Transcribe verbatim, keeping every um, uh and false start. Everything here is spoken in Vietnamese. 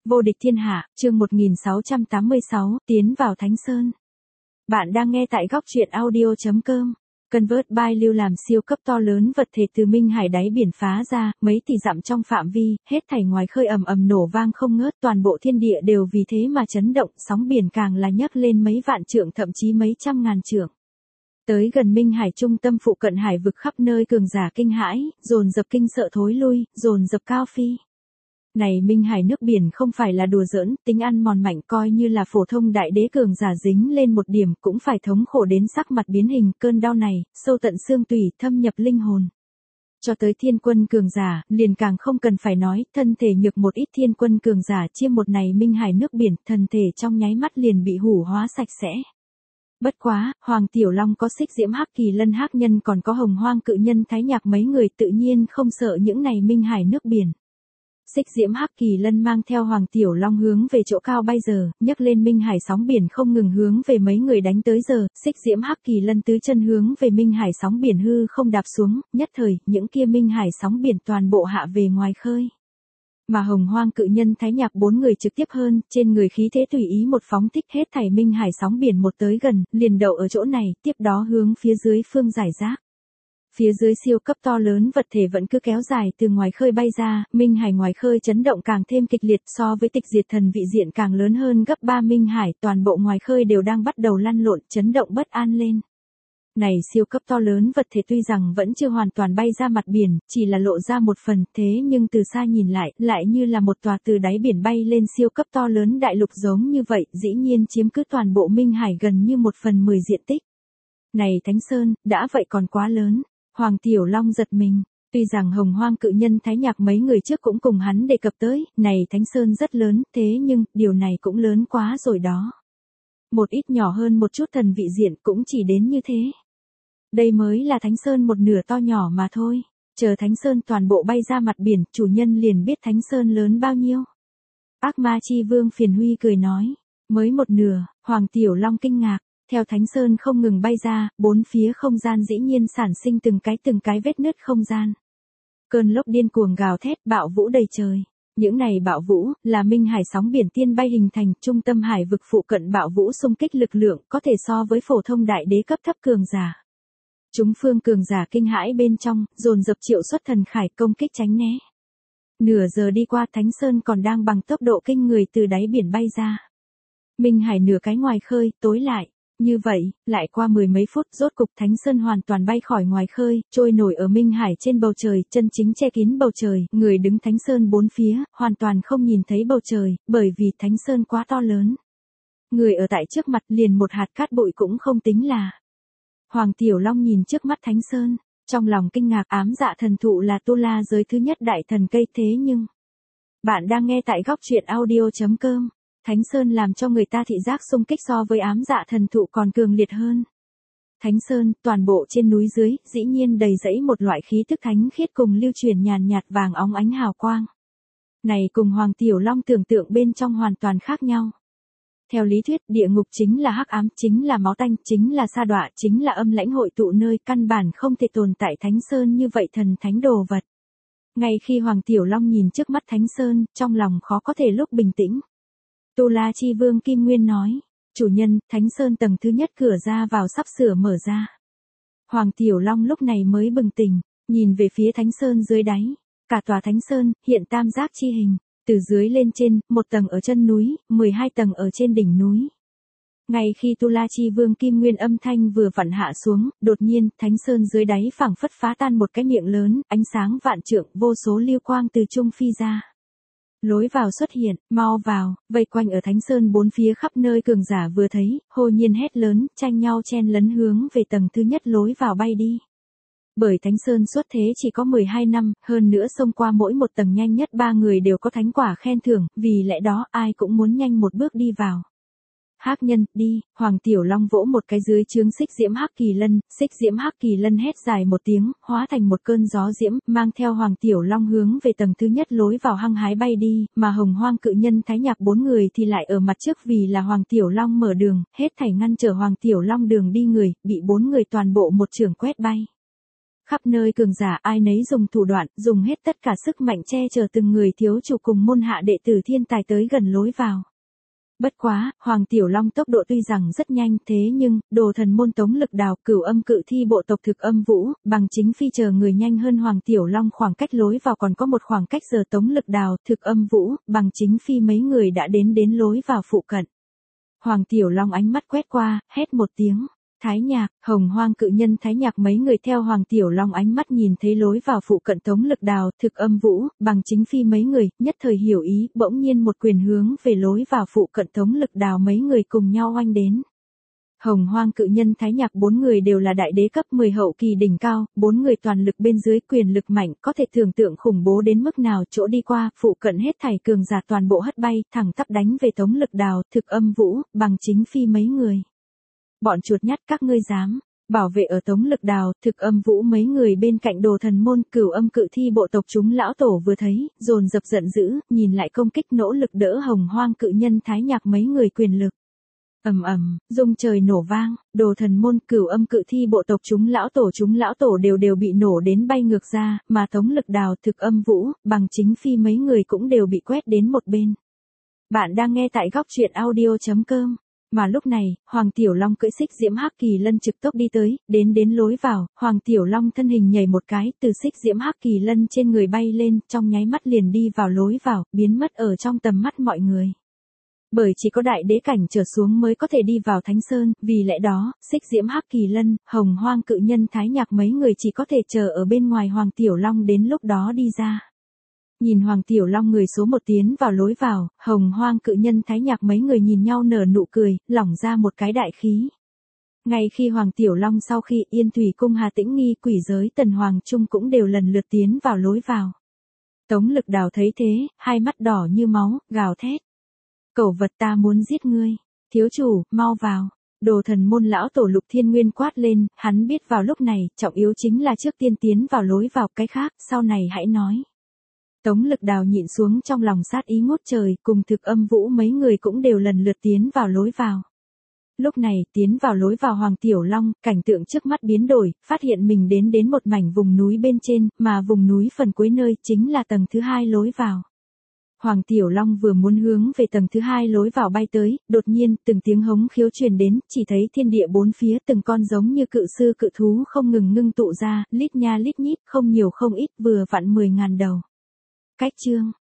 Vô địch thiên hạ, chương một nghìn sáu trăm tám mươi sáu, tiến vào Thánh Sơn. Bạn đang nghe tại góc truyện audio chấm com. Convert by Lưu làm siêu cấp to lớn vật thể từ Minh Hải đáy biển phá ra, mấy tỷ dặm trong phạm vi, hết thảy ngoài khơi ầm ầm nổ vang không ngớt, toàn bộ thiên địa đều vì thế mà chấn động, sóng biển càng là nhấc lên mấy vạn trượng thậm chí mấy trăm ngàn trượng. Tới gần Minh Hải trung tâm phụ cận hải vực khắp nơi cường giả kinh hãi, dồn dập kinh sợ thối lui, dồn dập cao phi. Này Minh Hải nước biển không phải là đùa giỡn, tính ăn mòn mạnh, coi như là phổ thông đại đế cường giả dính lên một điểm cũng phải thống khổ đến sắc mặt biến hình, cơn đau này, sâu tận xương tủy, thâm nhập linh hồn. Cho tới thiên quân cường giả, liền càng không cần phải nói, thân thể nhược một ít thiên quân cường giả chiêm một này Minh Hải nước biển, thân thể trong nháy mắt liền bị hủ hóa sạch sẽ. Bất quá, Hoàng Tiểu Long có Xích Diễm Hắc Kỳ Lân Hắc Nhân còn có Hồng Hoang Cự Nhân Thái Nhạc mấy người tự nhiên không sợ những này Minh Hải nước biển. Xích Diễm Hắc Kỳ Lân mang theo Hoàng Tiểu Long hướng về chỗ cao bay giờ, nhấc lên Minh Hải sóng biển không ngừng hướng về mấy người đánh tới giờ, Xích Diễm Hắc Kỳ Lân tứ chân hướng về Minh Hải sóng biển hư không đạp xuống, nhất thời, những kia Minh Hải sóng biển toàn bộ hạ về ngoài khơi. Mà Hồng Hoang Cự Nhân Thái Nhạc bốn người trực tiếp hơn, trên người khí thế tùy ý một phóng thích hết thảy Minh Hải sóng biển một tới gần, liền đậu ở chỗ này, tiếp đó hướng phía dưới phương giải rác. Phía dưới siêu cấp to lớn vật thể vẫn cứ kéo dài từ ngoài khơi bay ra, Minh Hải ngoài khơi chấn động càng thêm kịch liệt so với tịch diệt thần vị diện càng lớn hơn gấp ba Minh Hải, toàn bộ ngoài khơi đều đang bắt đầu lăn lộn, chấn động bất an lên. Này siêu cấp to lớn vật thể tuy rằng vẫn chưa hoàn toàn bay ra mặt biển, chỉ là lộ ra một phần, thế nhưng từ xa nhìn lại, lại như là một tòa từ đáy biển bay lên siêu cấp to lớn đại lục giống như vậy, dĩ nhiên chiếm cứ toàn bộ Minh Hải gần như một phần mười diện tích. Này Thánh Sơn, đã vậy còn quá lớn. Hoàng Tiểu Long giật mình, tuy rằng Hồng Hoang Cự Nhân Thái Nhạc mấy người trước cũng cùng hắn đề cập tới, này Thánh Sơn rất lớn, thế nhưng, điều này cũng lớn quá rồi đó. Một ít nhỏ hơn một chút thần vị diện cũng chỉ đến như thế. Đây mới là Thánh Sơn một nửa to nhỏ mà thôi, chờ Thánh Sơn toàn bộ bay ra mặt biển, chủ nhân liền biết Thánh Sơn lớn bao nhiêu. Ác Ma Chi Vương Phiền Huy cười nói, mới một nửa, Hoàng Tiểu Long kinh ngạc. Theo Thánh Sơn không ngừng bay ra, bốn phía không gian dĩ nhiên sản sinh từng cái từng cái vết nứt không gian. Cơn lốc điên cuồng gào thét, bạo vũ đầy trời. Những này bạo vũ, là Minh Hải sóng biển tiên bay hình thành, trung tâm hải vực phụ cận bạo vũ xung kích lực lượng, có thể so với phổ thông đại đế cấp thấp cường giả. Chúng phương cường giả kinh hãi bên trong, dồn dập triệu xuất thần khải công kích tránh né. Nửa giờ đi qua, Thánh Sơn còn đang bằng tốc độ kinh người từ đáy biển bay ra. Minh Hải nửa cái ngoài khơi, tối lại. Như vậy, lại qua mười mấy phút, rốt cục Thánh Sơn hoàn toàn bay khỏi ngoài khơi, trôi nổi ở Minh Hải trên bầu trời, chân chính che kín bầu trời, người đứng Thánh Sơn bốn phía, hoàn toàn không nhìn thấy bầu trời, bởi vì Thánh Sơn quá to lớn. Người ở tại trước mặt liền một hạt cát bụi cũng không tính là. Hoàng Tiểu Long nhìn trước mắt Thánh Sơn, trong lòng kinh ngạc, ám dạ thần thụ là tu la giới thứ nhất đại thần cây, thế nhưng... Bạn đang nghe tại góc truyện audio chấm com. Thánh Sơn làm cho người ta thị giác xung kích so với ám dạ thần thụ còn cường liệt hơn. Thánh Sơn, toàn bộ trên núi dưới, dĩ nhiên đầy rẫy một loại khí tức thánh khiết cùng lưu truyền nhàn nhạt vàng óng ánh hào quang. Này cùng Hoàng Tiểu Long tưởng tượng bên trong hoàn toàn khác nhau. Theo lý thuyết, địa ngục chính là hắc ám, chính là máu tanh, chính là sa đọa, chính là âm lãnh hội tụ nơi căn bản không thể tồn tại Thánh Sơn như vậy thần thánh đồ vật. Ngay khi Hoàng Tiểu Long nhìn trước mắt Thánh Sơn, trong lòng khó có thể lúc bình tĩnh. Tu La Chi Vương Kim Nguyên nói, chủ nhân, Thánh Sơn tầng thứ nhất cửa ra vào sắp sửa mở ra. Hoàng Tiểu Long lúc này mới bừng tỉnh, nhìn về phía Thánh Sơn dưới đáy, cả tòa Thánh Sơn, hiện tam giác chi hình, từ dưới lên trên, một tầng ở chân núi, mười hai tầng ở trên đỉnh núi. Ngay khi Tu La Chi Vương Kim Nguyên âm thanh vừa vặn hạ xuống, đột nhiên, Thánh Sơn dưới đáy phảng phất phá tan một cái miệng lớn, ánh sáng vạn trượng, vô số lưu quang từ trung phi ra. Lối vào xuất hiện, mau vào, vây quanh ở Thánh Sơn bốn phía khắp nơi cường giả vừa thấy, hô nhiên hét lớn, tranh nhau chen lấn hướng về tầng thứ nhất lối vào bay đi. Bởi Thánh Sơn xuất thế chỉ có mười hai năm, hơn nữa xông qua mỗi một tầng nhanh nhất ba người đều có thánh quả khen thưởng, vì lẽ đó ai cũng muốn nhanh một bước đi vào. Hắc Nhân, đi, Hoàng Tiểu Long vỗ một cái dưới trướng Xích Diễm Hắc Kỳ Lân, Xích Diễm Hắc Kỳ Lân hét dài một tiếng, hóa thành một cơn gió diễm, mang theo Hoàng Tiểu Long hướng về tầng thứ nhất lối vào hăng hái bay đi, mà Hồng Hoang Cự Nhân Thái Nhạc bốn người thì lại ở mặt trước vì là Hoàng Tiểu Long mở đường, hết thảy ngăn trở Hoàng Tiểu Long đường đi người, bị bốn người toàn bộ một chưởng quét bay. Khắp nơi cường giả ai nấy dùng thủ đoạn, dùng hết tất cả sức mạnh che chở từng người thiếu chủ cùng môn hạ đệ tử thiên tài tới gần lối vào. Bất quá, Hoàng Tiểu Long tốc độ tuy rằng rất nhanh thế nhưng, đồ thần môn Tống Lực Đào, Cửu Âm Cự Thi bộ tộc Thực Âm Vũ, bằng chính phi chờ người nhanh hơn Hoàng Tiểu Long khoảng cách lối vào còn có một khoảng cách giờ Tống Lực Đào, Thực Âm Vũ, bằng chính phi mấy người đã đến đến lối vào phụ cận. Hoàng Tiểu Long ánh mắt quét qua, hét một tiếng. Thái Nhạc, Hồng Hoang Cự Nhân Thái Nhạc mấy người theo Hoàng Tiểu Long ánh mắt nhìn thấy lối vào phụ cận Tống Lực Đào, Thực Âm Vũ, bằng chính phi mấy người, nhất thời hiểu ý, bỗng nhiên một quyền hướng về lối vào phụ cận Tống Lực Đào mấy người cùng nhau oanh đến. Hồng Hoang Cự Nhân Thái Nhạc bốn người đều là đại đế cấp mười hậu kỳ đỉnh cao, bốn người toàn lực bên dưới quyền lực mạnh, có thể tưởng tượng khủng bố đến mức nào, chỗ đi qua, phụ cận hết thảy cường giả toàn bộ hất bay, thẳng tắp đánh về Tống Lực Đào, Thực Âm Vũ, bằng chính phi mấy người. Bọn chuột nhắt các ngươi dám, bảo vệ ở Tống Lực Đào, Thực Âm Vũ mấy người bên cạnh đồ thần môn, Cửu Âm Cự Thi bộ tộc chúng lão tổ vừa thấy, dồn dập giận dữ, nhìn lại công kích nỗ lực đỡ Hồng Hoang Cự Nhân Thái Nhạc mấy người quyền lực. Ầm ầm, rung trời nổ vang, đồ thần môn, Cửu Âm Cự Thi bộ tộc chúng lão tổ chúng lão tổ đều đều bị nổ đến bay ngược ra, mà Tống Lực Đào, Thực Âm Vũ, bằng chính phi mấy người cũng đều bị quét đến một bên. Bạn đang nghe tại góc truyện audio chấm com. Mà lúc này, Hoàng Tiểu Long cưỡi xích diễm hắc kỳ lân trực tốc đi tới, đến đến lối vào, Hoàng Tiểu Long thân hình nhảy một cái, từ xích diễm hắc kỳ lân trên người bay lên, trong nháy mắt liền đi vào lối vào, biến mất ở trong tầm mắt mọi người. Bởi chỉ có đại đế cảnh trở xuống mới có thể đi vào Thánh Sơn, vì lẽ đó, xích diễm hắc kỳ lân, Hồng Hoang Cự Nhân Thái Nhạc mấy người chỉ có thể chờ ở bên ngoài Hoàng Tiểu Long đến lúc đó đi ra. Nhìn Hoàng Tiểu Long người số một tiến vào lối vào, Hồng Hoang Cự Nhân Thái Nhạc mấy người nhìn nhau nở nụ cười, lỏng ra một cái đại khí. Ngay khi Hoàng Tiểu Long sau khi Yên Thủy Cung Hà Tĩnh Nghi quỷ giới Tần Hoàng Trung cũng đều lần lượt tiến vào lối vào. Tống Lực Đào thấy thế, hai mắt đỏ như máu, gào thét. Cẩu vật ta muốn giết ngươi, thiếu chủ, mau vào. Đồ thần môn lão tổ Lục Thiên Nguyên quát lên, hắn biết vào lúc này, trọng yếu chính là trước tiên tiến vào lối vào, cái khác, sau này hãy nói. Tống Lực Đào nhịn xuống trong lòng sát ý ngút trời, cùng Thực Âm Vũ mấy người cũng đều lần lượt tiến vào lối vào. Lúc này, tiến vào lối vào Hoàng Tiểu Long, cảnh tượng trước mắt biến đổi, phát hiện mình đến đến một mảnh vùng núi bên trên, mà vùng núi phần cuối nơi chính là tầng thứ hai lối vào. Hoàng Tiểu Long vừa muốn hướng về tầng thứ hai lối vào bay tới, đột nhiên, từng tiếng hống khiếu truyền đến, chỉ thấy thiên địa bốn phía từng con giống như cự sư cự thú không ngừng ngưng tụ ra, lít nha lít nhít, không nhiều không ít, vừa vặn mười ngàn đầu. Cách chương,